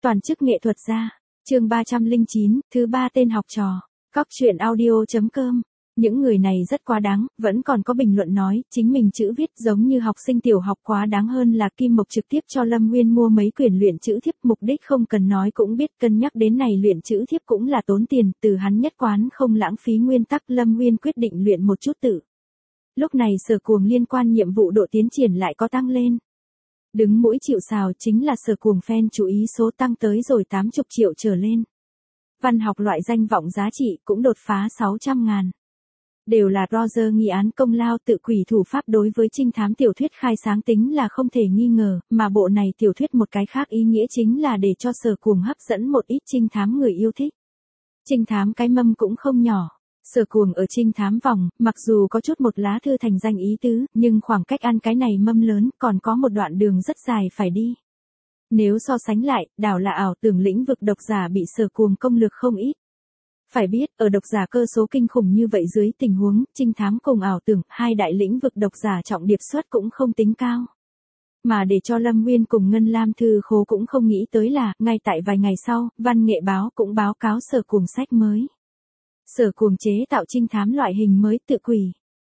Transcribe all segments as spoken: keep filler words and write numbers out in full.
Toàn chức nghệ thuật gia. Chương ba trăm lẻ chín, thứ ba tên học trò. Cóc truyện audio chấm com. Những người này rất quá đáng, vẫn còn có bình luận nói, chính mình chữ viết giống như học sinh tiểu học. Quá đáng hơn là Kim Mộc trực tiếp cho Lâm Nguyên mua mấy quyển luyện chữ thiếp, mục đích không cần nói cũng biết, cân nhắc đến này luyện chữ thiếp cũng là tốn tiền, từ hắn nhất quán không lãng phí nguyên tắc, Lâm Nguyên quyết định luyện một chút tự. Lúc này Sở Cuồng liên quan nhiệm vụ độ tiến triển lại có tăng lên. Đứng mũi chịu sào chính là Sở Cuồng fan chú ý số tăng tới rồi tám mươi triệu trở lên. Văn học loại danh vọng giá trị cũng đột phá sáu trăm ngàn. Đều là Roger nghi án công lao, tự quỷ thủ pháp đối với trinh thám tiểu thuyết khai sáng tính là không thể nghi ngờ, mà bộ này tiểu thuyết một cái khác ý nghĩa chính là để cho Sở Cuồng hấp dẫn một ít trinh thám người yêu thích. Trinh thám cái mâm cũng không nhỏ. Sở Cuồng ở trinh thám vòng, mặc dù có chút một lá thư thành danh ý tứ, nhưng khoảng cách ăn cái này mâm lớn còn có một đoạn đường rất dài phải đi. Nếu so sánh lại, đảo là ảo tưởng lĩnh vực độc giả bị Sở Cuồng công lược không ít. Phải biết, ở độc giả cơ số kinh khủng như vậy dưới tình huống, trinh thám cùng ảo tưởng, hai đại lĩnh vực độc giả trọng điệp suất cũng không tính cao. Mà để cho Lâm Nguyên cùng Ngân Lam Thư Khố cũng không nghĩ tới là, ngay tại vài ngày sau, Văn Nghệ Báo cũng báo cáo Sở Cuồng sách mới. Sở Cuồng chế tạo trinh thám loại hình mới, tự quỷ.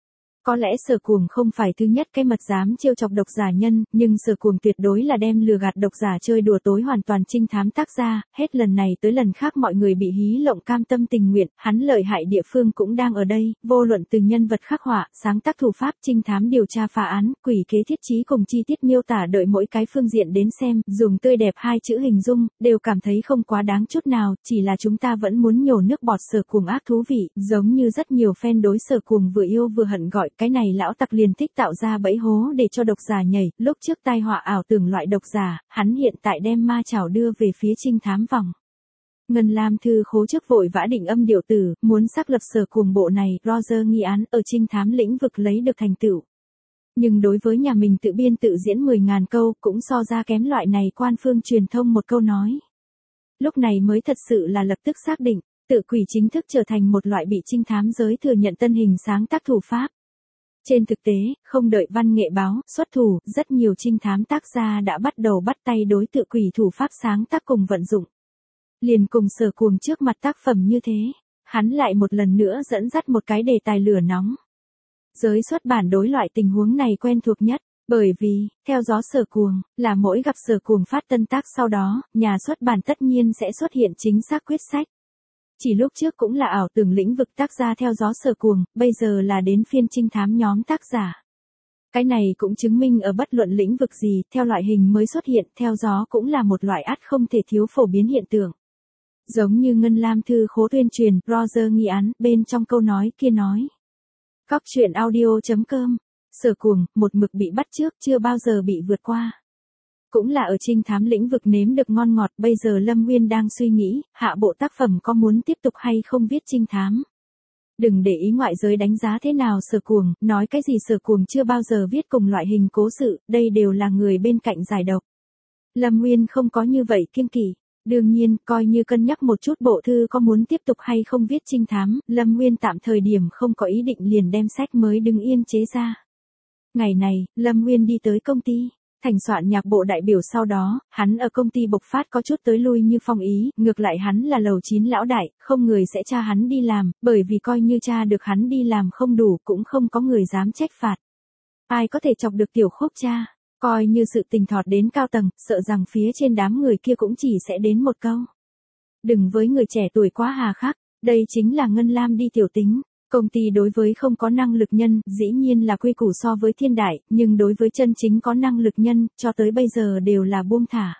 Có lẽ Sở Cuồng không phải thứ nhất cái mật dám trêu chọc độc giả nhân, nhưng Sở Cuồng tuyệt đối là đem lừa gạt độc giả chơi đùa tối hoàn toàn trinh thám tác gia, hết lần này tới lần khác mọi người bị hí lộng cam tâm tình nguyện, hắn lợi hại địa phương cũng đang ở đây, vô luận từ nhân vật khắc họa, sáng tác thủ pháp, trinh thám điều tra phá án, quỷ kế thiết trí cùng chi tiết miêu tả đợi mỗi cái phương diện đến xem, dùng tươi đẹp hai chữ hình dung, đều cảm thấy không quá đáng chút nào, chỉ là chúng ta vẫn muốn nhổ nước bọt Sở Cuồng ác thú vị, giống như rất nhiều fan đối Sở Cuồng vừa yêu vừa hận gọi cái này lão tặc liền thích tạo ra bẫy hố để cho độc giả nhảy, lúc trước tai họa ảo tưởng loại độc giả, hắn hiện tại đem ma chảo đưa về phía trinh thám vòng. Ngân Lam Thư Khố trước vội vã định âm điều tử, muốn xác lập Sở Cuồng bộ này, Roger nghi án ở trinh thám lĩnh vực lấy được thành tựu. Nhưng đối với nhà mình tự biên tự diễn mười ngàn câu, cũng so ra kém loại này quan phương truyền thông một câu nói. Lúc này mới thật sự là lập tức xác định, tự quỷ chính thức trở thành một loại bị trinh thám giới thừa nhận tân hình sáng tác thủ pháp. Trên thực tế, không đợi Văn Nghệ Báo xuất thủ, rất nhiều trinh thám tác gia đã bắt đầu bắt tay đối tự quỷ thủ pháp sáng tác cùng vận dụng. Liền cùng Sở Cuồng trước mặt tác phẩm như thế, hắn lại một lần nữa dẫn dắt một cái đề tài lửa nóng. Giới xuất bản đối loại tình huống này quen thuộc nhất, bởi vì, theo gió Sở Cuồng, là mỗi gặp Sở Cuồng phát tân tác sau đó, nhà xuất bản tất nhiên sẽ xuất hiện chính xác quyết sách. Chỉ lúc trước cũng là ảo tưởng lĩnh vực tác gia theo gió Sở Cuồng, bây giờ là đến phiên trinh thám nhóm tác giả. Cái này cũng chứng minh ở bất luận lĩnh vực gì, theo loại hình mới xuất hiện, theo gió cũng là một loại ắt không thể thiếu phổ biến hiện tượng. Giống như Ngân Lam Thư Khố tuyên truyền, Roger nghi án, bên trong câu nói kia nói. Cóc truyện audio chấm com, Sở Cuồng, một mực bị bắt trước, chưa bao giờ bị vượt qua. Cũng là ở trinh thám lĩnh vực nếm được ngon ngọt, bây giờ Lâm Nguyên đang suy nghĩ, hạ bộ tác phẩm có muốn tiếp tục hay không viết trinh thám. Đừng để ý ngoại giới đánh giá thế nào Sở Cuồng, nói cái gì Sở Cuồng chưa bao giờ viết cùng loại hình cố sự, đây đều là người bên cạnh giải độc. Lâm Nguyên không có như vậy kiêng kỵ. Đương nhiên, coi như cân nhắc một chút bộ thư có muốn tiếp tục hay không viết trinh thám, Lâm Nguyên tạm thời điểm không có ý định liền đem sách mới đứng yên chế ra. Ngày này, Lâm Nguyên đi tới công ty. Thành soạn nhạc bộ đại biểu sau đó, hắn ở công ty bộc phát có chút tới lui như phong ý, ngược lại hắn là lầu chín lão đại, không người sẽ tra hắn đi làm, bởi vì coi như tra được hắn đi làm không đủ cũng không có người dám trách phạt. Ai có thể chọc được tiểu Khúc cha, coi như sự tình thọt đến cao tầng, sợ rằng phía trên đám người kia cũng chỉ sẽ đến một câu. Đừng với người trẻ tuổi quá hà khắc, đây chính là Ngân Lam đi tiểu tính. Công ty đối với không có năng lực nhân, dĩ nhiên là quy củ so với thiên đại, nhưng đối với chân chính có năng lực nhân, cho tới bây giờ đều là buông thả.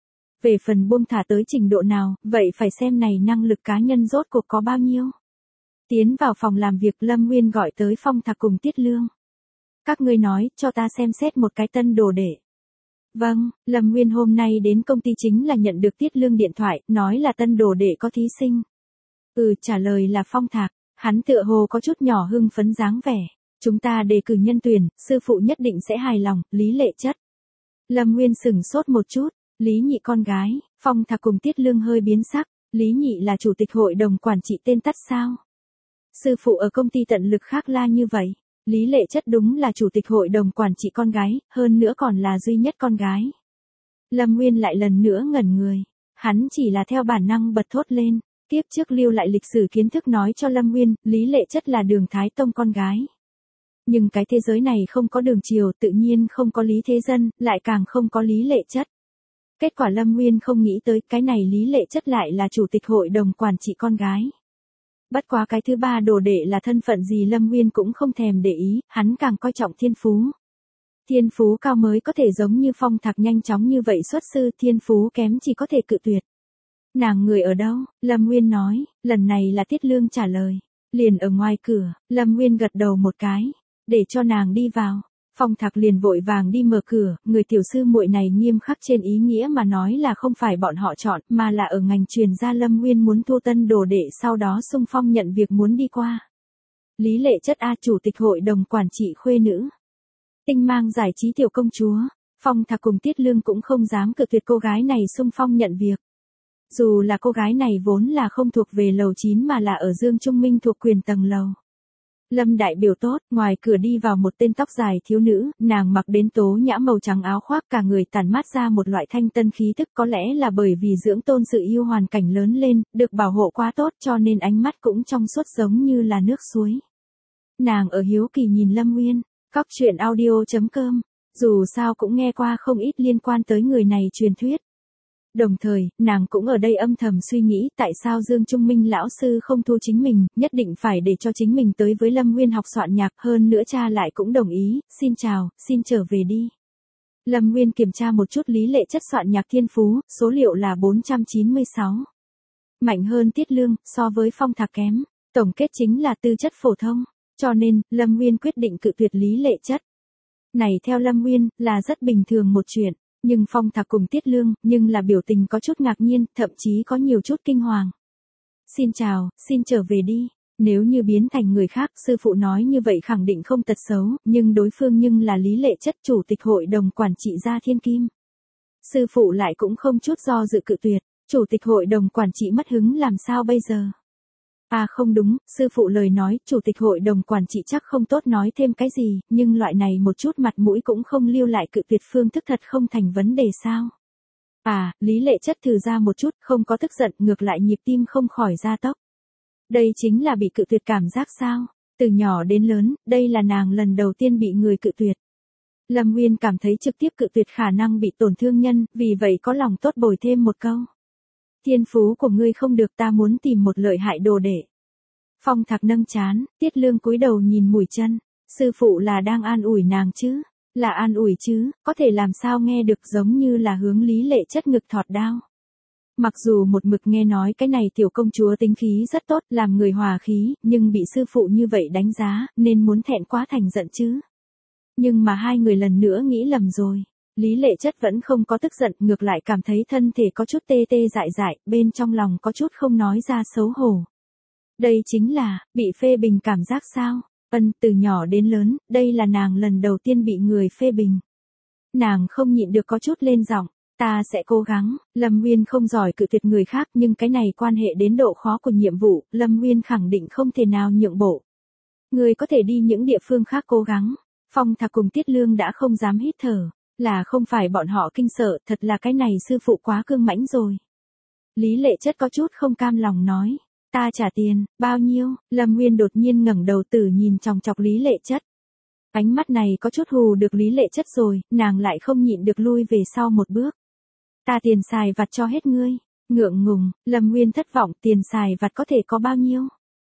Về phần buông thả tới trình độ nào, vậy phải xem này năng lực cá nhân rốt cuộc có bao nhiêu. Tiến vào phòng làm việc, Lâm Nguyên gọi tới Phong Thạc cùng Tiết Lương. Các ngươi nói, cho ta xem xét một cái tân đồ đệ. Vâng, Lâm Nguyên hôm nay đến công ty chính là nhận được Tiết Lương điện thoại, nói là tân đồ đệ có thí sinh. Ừ, trả lời là Phong Thạc. Hắn tựa hồ có chút nhỏ hưng phấn dáng vẻ. Chúng ta đề cử nhân tuyển, sư phụ nhất định sẽ hài lòng, Lý Lệ Chất. Lâm Nguyên sửng sốt một chút, Lý Nhị con gái, Phong Thạc cùng Tiết Lương hơi biến sắc, Lý Nhị là chủ tịch hội đồng quản trị tên tắt sao? Sư phụ ở công ty tận lực khác la như vậy, Lý Lệ Chất đúng là chủ tịch hội đồng quản trị con gái, hơn nữa còn là duy nhất con gái. Lâm Nguyên lại lần nữa ngẩn người. Hắn chỉ là theo bản năng bật thốt lên, tiếp trước lưu lại lịch sử kiến thức nói cho Lâm Nguyên, Lý Lệ Chất là Đường Thái Tông con gái. Nhưng cái thế giới này không có Đường Triều, tự nhiên không có Lý Thế Dân, lại càng không có Lý Lệ Chất. Kết quả Lâm Nguyên không nghĩ tới, cái này Lý Lệ Chất lại là chủ tịch hội đồng quản trị con gái. Bất quá cái thứ ba đồ đệ là thân phận gì Lâm Nguyên cũng không thèm để ý, hắn càng coi trọng thiên phú. Thiên phú cao mới có thể giống như Phong Thạc nhanh chóng như vậy xuất sư, thiên phú kém chỉ có thể cự tuyệt. Nàng người ở đâu? Lâm Nguyên nói, lần này là Tiết Lương trả lời. Liền ở ngoài cửa, Lâm Nguyên gật đầu một cái, để cho nàng đi vào. Phong Thạc liền vội vàng đi mở cửa, người tiểu sư muội này nghiêm khắc trên ý nghĩa mà nói là không phải bọn họ chọn, mà là ở ngành truyền ra Lâm Nguyên muốn thu tân đồ đệ sau đó xung phong nhận việc muốn đi qua. Lý Lệ Chất A, chủ tịch hội đồng quản trị khuê nữ. Tinh mang giải trí tiểu công chúa, Phong Thạc cùng Tiết Lương cũng không dám cự tuyệt cô gái này xung phong nhận việc. Dù là cô gái này vốn là không thuộc về lầu chín mà là ở Dương Trung Minh thuộc quyền tầng lầu. Lâm đại biểu tốt, ngoài cửa đi vào một tên tóc dài thiếu nữ, nàng mặc đến tố nhã màu trắng áo khoác, cả người tản mát ra một loại thanh tân khí tức, có lẽ là bởi vì dưỡng tôn sự yêu hoàn cảnh lớn lên, được bảo hộ quá tốt cho nên ánh mắt cũng trong suốt giống như là nước suối. Nàng ở hiếu kỳ nhìn Lâm Nguyên, cóc truyện audio chấm com, dù sao cũng nghe qua không ít liên quan tới người này truyền thuyết. Đồng thời, nàng cũng ở đây âm thầm suy nghĩ tại sao Dương Trung Minh lão sư không thu chính mình, nhất định phải để cho chính mình tới với Lâm Nguyên học soạn nhạc, hơn nữa cha lại cũng đồng ý, xin chào, xin trở về đi. Lâm Nguyên kiểm tra một chút Lý Lệ Chất soạn nhạc thiên phú, số liệu là bốn trăm chín mươi sáu. Mạnh hơn Tiết Lương, so với Phong Thạc kém, tổng kết chính là tư chất phổ thông, cho nên, Lâm Nguyên quyết định cự tuyệt Lý Lệ Chất. Này theo Lâm Nguyên, là rất bình thường một chuyện. Nhưng Phong Thạc cùng Tiết Lương, nhưng là biểu tình có chút ngạc nhiên, thậm chí có nhiều chút kinh hoàng. Xin chào, xin trở về đi. Nếu như biến thành người khác, sư phụ nói như vậy khẳng định không tật xấu, nhưng đối phương nhưng là Lý Lệ Chất chủ tịch hội đồng quản trị gia Thiên Kim. Sư phụ lại cũng không chút do dự cự tuyệt, chủ tịch hội đồng quản trị mất hứng làm sao bây giờ? À không đúng, sư phụ lời nói, chủ tịch hội đồng quản trị chắc không tốt nói thêm cái gì, nhưng loại này một chút mặt mũi cũng không lưu lại cự tuyệt phương thức thật không thành vấn đề sao. À, Lý Lệ Chất thử ra một chút, không có tức giận, ngược lại nhịp tim không khỏi gia tốc. Đây chính là bị cự tuyệt cảm giác sao? Từ nhỏ đến lớn, đây là nàng lần đầu tiên bị người cự tuyệt. Lâm Nguyên cảm thấy trực tiếp cự tuyệt khả năng bị tổn thương nhân, vì vậy có lòng tốt bồi thêm một câu. Thiên phú của ngươi không được, ta muốn tìm một lợi hại đồ đệ. Phong Thạc nâng chán, Tiết Lương cúi đầu nhìn mũi chân, sư phụ là đang an ủi nàng chứ, là an ủi chứ, có thể làm sao nghe được giống như là hướng Lý Lệ Chất ngực thọt đao. Mặc dù một mực nghe nói cái này tiểu công chúa tính khí rất tốt, làm người hòa khí, nhưng bị sư phụ như vậy đánh giá, nên muốn thẹn quá thành giận chứ. Nhưng mà hai người lần nữa nghĩ lầm rồi. Lý Lệ Chất vẫn không có tức giận, ngược lại cảm thấy thân thể có chút tê tê dại dại, bên trong lòng có chút không nói ra xấu hổ. Đây chính là, bị phê bình cảm giác sao? Ân, từ nhỏ đến lớn, đây là nàng lần đầu tiên bị người phê bình. Nàng không nhịn được có chút lên giọng, ta sẽ cố gắng. Lâm Nguyên không giỏi cự tuyệt người khác, nhưng cái này quan hệ đến độ khó của nhiệm vụ, Lâm Nguyên khẳng định không thể nào nhượng bộ. Người có thể đi những địa phương khác cố gắng. Phong Thạc cùng Tiết Lương đã không dám hít thở. Là không phải bọn họ kinh sợ, thật là cái này sư phụ quá cương mãnh rồi. Lý Lệ Chất có chút không cam lòng nói, ta trả tiền, bao nhiêu? Lâm Nguyên đột nhiên ngẩng đầu tử nhìn chòng chọc Lý Lệ Chất. Ánh mắt này có chút hù được Lý Lệ Chất rồi, nàng lại không nhịn được lui về sau một bước. Ta tiền xài vặt cho hết ngươi. Ngượng ngùng, Lâm Nguyên thất vọng, tiền xài vặt có thể có bao nhiêu?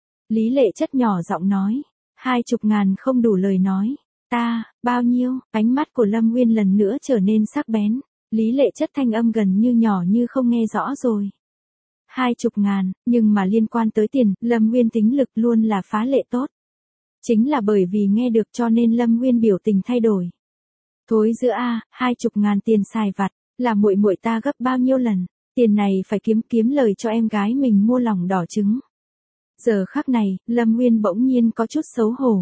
Lý Lệ Chất nhỏ giọng nói, hai chục ngàn không đủ lời nói. Ta, bao nhiêu? Ánh mắt của Lâm Nguyên lần nữa trở nên sắc bén. Lý Lệ Chất thanh âm gần như nhỏ như không nghe rõ rồi. Hai chục ngàn, nhưng mà liên quan tới tiền, Lâm Nguyên tính lực luôn là phá lệ tốt. Chính là bởi vì nghe được cho nên Lâm Nguyên biểu tình thay đổi. Thối giữa a, hai chục ngàn tiền xài vặt, là muội muội ta gấp bao nhiêu lần, tiền này phải kiếm kiếm lời cho em gái mình mua lòng đỏ trứng. Giờ khắc này, Lâm Nguyên bỗng nhiên có chút xấu hổ.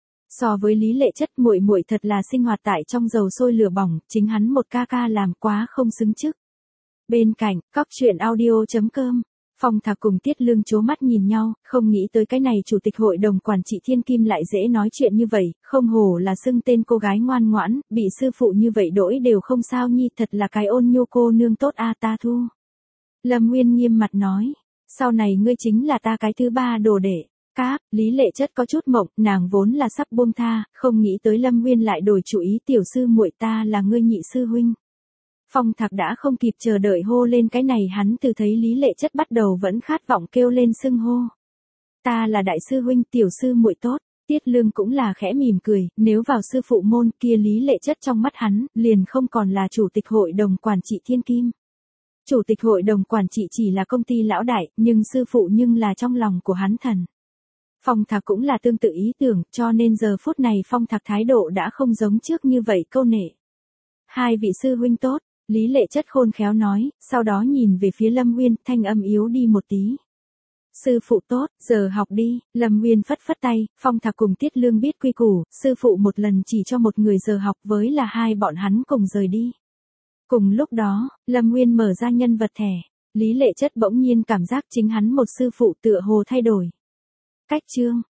So với Lý Lệ Chất, muội muội thật là sinh hoạt tại trong dầu sôi lửa bỏng, chính hắn một ca ca làm quá không xứng chức. Bên cạnh, cóc truyện audio chấm com, Phong Thạc cùng Tiết Lương chố mắt nhìn nhau, không nghĩ tới cái này chủ tịch hội đồng quản trị Thiên Kim lại dễ nói chuyện như vậy, không hổ là xưng tên cô gái ngoan ngoãn, bị sư phụ như vậy đỗi đều không sao nhi, thật là cái ôn nhu cô nương tốt a, ta thu. Lâm Nguyên nghiêm mặt nói. Sau này ngươi chính là ta cái thứ ba đồ đệ. Cáp, Lý Lệ Chất có chút mộng, nàng vốn là sắp buông tha, không nghĩ tới Lâm Nguyên lại đổi chủ ý, tiểu sư muội ta là ngươi nhị sư huynh. Phong Thạc đã không kịp chờ đợi hô lên cái này, hắn từ thấy Lý Lệ Chất bắt đầu vẫn khát vọng kêu lên xưng hô. Ta là đại sư huynh, tiểu sư muội tốt. Tiết Lương cũng là khẽ mỉm cười, nếu vào sư phụ môn kia Lý Lệ Chất trong mắt hắn, liền không còn là chủ tịch hội đồng quản trị thiên kim. Chủ tịch hội đồng quản trị chỉ là công ty lão đại, nhưng sư phụ nhưng là trong lòng của hắn thần. Phong Thạc cũng là tương tự ý tưởng, cho nên giờ phút này Phong Thạc thái độ đã không giống trước như vậy câu nệ. Hai vị sư huynh tốt, Lý Lệ Chất khôn khéo nói, sau đó nhìn về phía Lâm Nguyên, thanh âm yếu đi một tí. Sư phụ tốt, giờ học đi. Lâm Nguyên phất phất tay, Phong Thạc cùng Tiết Lương biết quy củ, sư phụ một lần chỉ cho một người giờ học, với là hai bọn hắn cùng rời đi. Cùng lúc đó, Lâm Nguyên mở ra nhân vật thẻ, Lý Lệ Chất bỗng nhiên cảm giác chính hắn một sư phụ tựa hồ thay đổi. Cách chương